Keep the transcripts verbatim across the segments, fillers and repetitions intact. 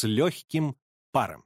с легким паром.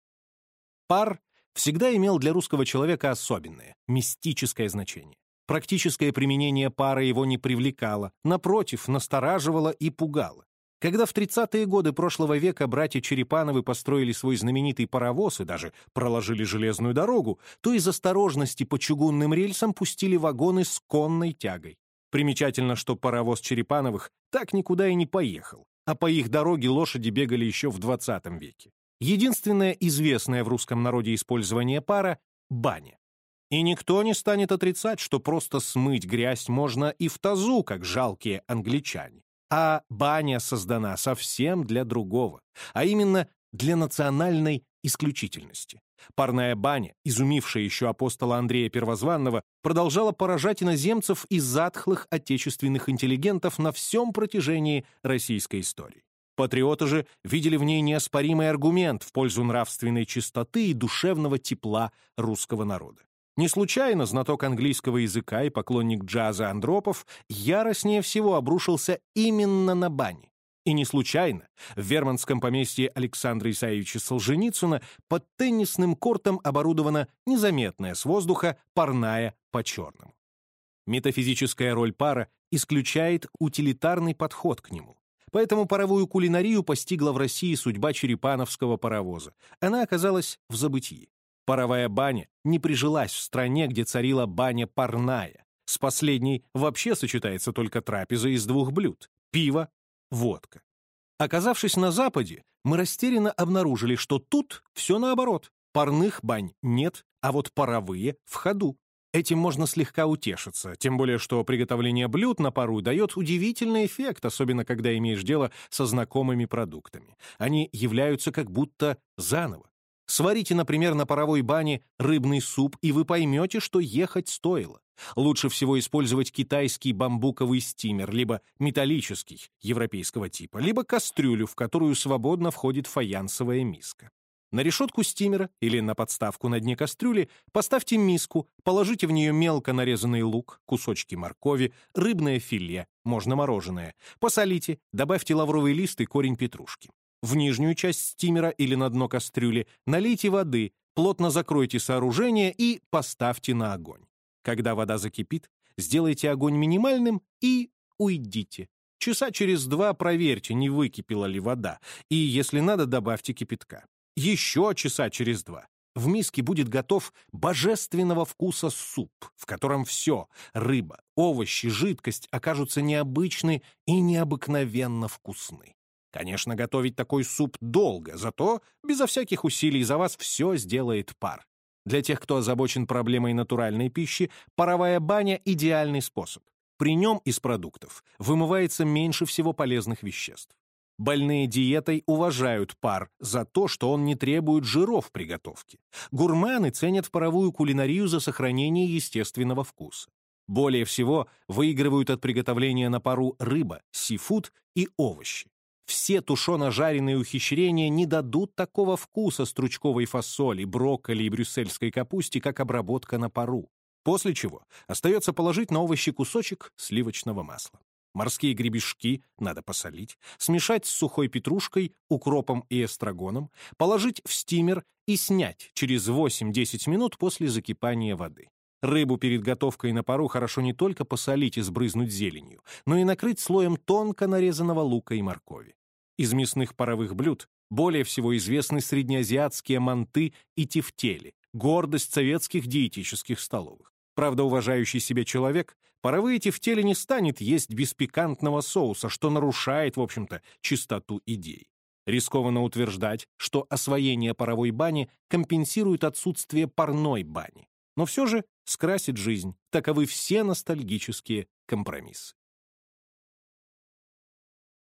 Пар всегда имел для русского человека особенное, мистическое значение. Практическое применение пара его не привлекало, напротив, настораживало и пугало. Когда в тридцатые годы прошлого века братья Черепановы построили свой знаменитый паровоз и даже проложили железную дорогу, то из осторожности по чугунным рельсам пустили вагоны с конной тягой. Примечательно, что паровоз Черепановых так никуда и не поехал, а по их дороге лошади бегали еще в двадцатом веке. Единственное известное в русском народе использование пара — баня. И никто не станет отрицать, что просто смыть грязь можно и в тазу, как жалкие англичане. А баня создана совсем для другого, а именно для национальной исключительности. Парная баня, изумившая еще апостола Андрея Первозванного, продолжала поражать иноземцев и затхлых отечественных интеллигентов на всем протяжении российской истории. Патриоты же видели в ней неоспоримый аргумент в пользу нравственной чистоты и душевного тепла русского народа. Не случайно знаток английского языка и поклонник джаза Андропов яростнее всего обрушился именно на бани. И не случайно в верманском поместье Александра Исаевича Солженицына под теннисным кортом оборудована незаметная с воздуха парная по-черному. Метафизическая роль пара исключает утилитарный подход к нему. Поэтому паровую кулинарию постигла в России судьба черепановского паровоза. Она оказалась в забытии. Паровая баня не прижилась в стране, где царила баня парная. С последней вообще сочетается только трапеза из двух блюд — пиво, водка. Оказавшись на Западе, мы растерянно обнаружили, что тут все наоборот. Парных бань нет, а вот паровые в ходу. Этим можно слегка утешиться, тем более что приготовление блюд на пару дает удивительный эффект, особенно когда имеешь дело со знакомыми продуктами. Они являются как будто заново. Сварите, например, на паровой бане рыбный суп, и вы поймете, что ехать стоило. Лучше всего использовать китайский бамбуковый стимер, либо металлический, европейского типа, либо кастрюлю, в которую свободно входит фаянсовая миска. На решетку стимера или на подставку на дне кастрюли поставьте миску, положите в нее мелко нарезанный лук, кусочки моркови, рыбное филе, можно мороженое. Посолите, добавьте лавровый лист и корень петрушки. В нижнюю часть стимера или на дно кастрюли налейте воды, плотно закройте сооружение и поставьте на огонь. Когда вода закипит, сделайте огонь минимальным и уйдите. Часа через два проверьте, не выкипела ли вода, и, если надо, добавьте кипятка. Еще часа через два в миске будет готов божественного вкуса суп, в котором все — рыба, овощи, жидкость — окажутся необычны и необыкновенно вкусны. Конечно, готовить такой суп долго, зато безо всяких усилий за вас все сделает пар. Для тех, кто озабочен проблемой натуральной пищи, паровая баня — идеальный способ. При нем из продуктов вымывается меньше всего полезных веществ. Больные диетой уважают пар за то, что он не требует жиров при готовке. Гурманы ценят паровую кулинарию за сохранение естественного вкуса. Более всего выигрывают от приготовления на пару рыба, сифуд и овощи. Все тушено-жареные ухищрения не дадут такого вкуса стручковой фасоли, брокколи и брюссельской капусте, как обработка на пару. После чего остается положить на овощи кусочек сливочного масла. Морские гребешки надо посолить, смешать с сухой петрушкой, укропом и эстрагоном, положить в стимер и снять через восемь-десять минут после закипания воды. Рыбу перед готовкой на пару хорошо не только посолить и сбрызнуть зеленью, но и накрыть слоем тонко нарезанного лука и моркови. Из мясных паровых блюд более всего известны среднеазиатские манты и тефтели, гордость советских диетических столовых. Правда, уважающий себя человек паровые тефтели не станет есть без пикантного соуса, что нарушает, в общем-то, чистоту идей. Рискованно утверждать, что освоение паровой бани компенсирует отсутствие парной бани. Но все же скрасит жизнь. Таковы все ностальгические компромиссы.